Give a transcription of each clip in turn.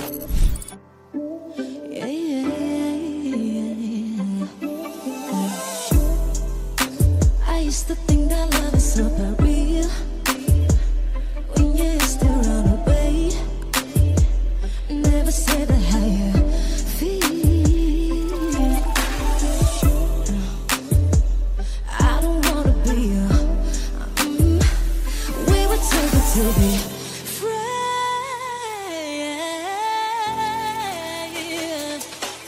I used to think that love is super real when you still run away. Never said that how you feel. I don't wanna be you. We were taken to be friends.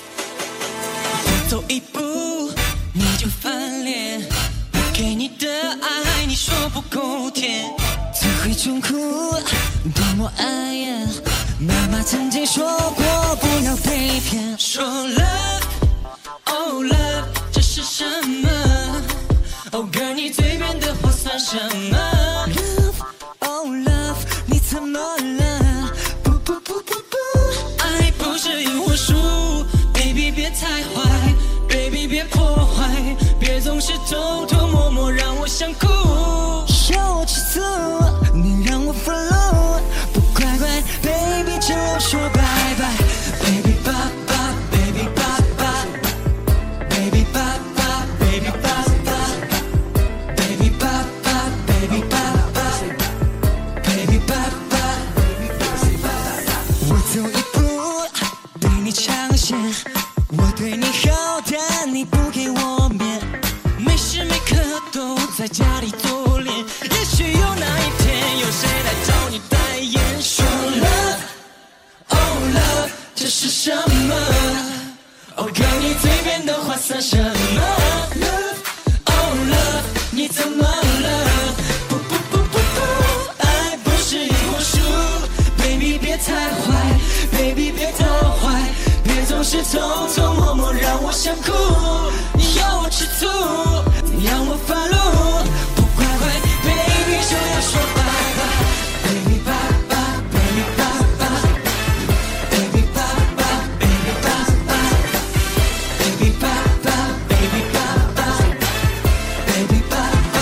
走一步你就翻脸，我给你的爱你说不够甜，只会痛苦多么碍眼。妈妈曾经说过不要被骗，说 love oh love 这是什么 Oh girl 你嘴边的话算什么 Love oh love 你怎么了不不不不不，爱不是赢或输 Baby 别太坏 Baby 别破坏，别总是偷偷摸摸让我想哭，要我吃醋你让我愤怒，不乖乖 Baby 就要说拜拜 Baby 爸爸 Baby 爸爸 Baby 爸爸 Baby 爸爸 Baby 爸爸 Baby 爸爸 Baby 爸爸，我走一步对你抢先，我对你好但你不给我面，没时没刻都在家里做脸，也许有那一天有谁来找你代言，说 love oh love 这是什么 Oh girl 你嘴边的话算什么 Love oh love 你怎么了不不不不不，爱不是赢或输 Baby 别太坏 Baby 别破坏，别总是偷偷摸摸让我想哭，你要我吃醋你让我发怒，不乖乖 Baby 就要说拜拜 Baby 爸爸 Baby 爸爸 Baby 爸爸 Baby 爸爸 Baby 爸爸 Baby 爸爸 Baby 爸爸，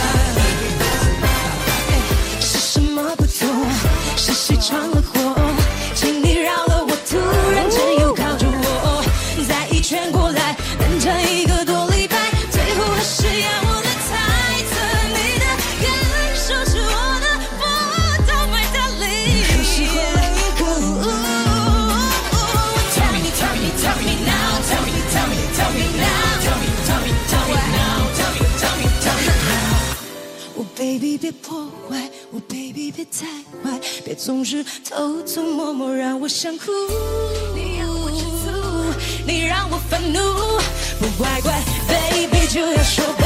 是什么不妥？是谁闯了祸？请你饶了我，突然间又靠着我，再一圈过来，等这一个多礼拜，最后还是要我来猜测你的感受是我的不懂，my darling。可是后来一个，Tell me tell me tell me now tell me tell me tell me now tell me tell me tell me now tell me tell me tell me now。我 baby 别破坏，我 baby 别太坏，别总是偷偷摸摸让我想哭，你让我吃醋，你让我愤怒，不乖乖 baby 就要说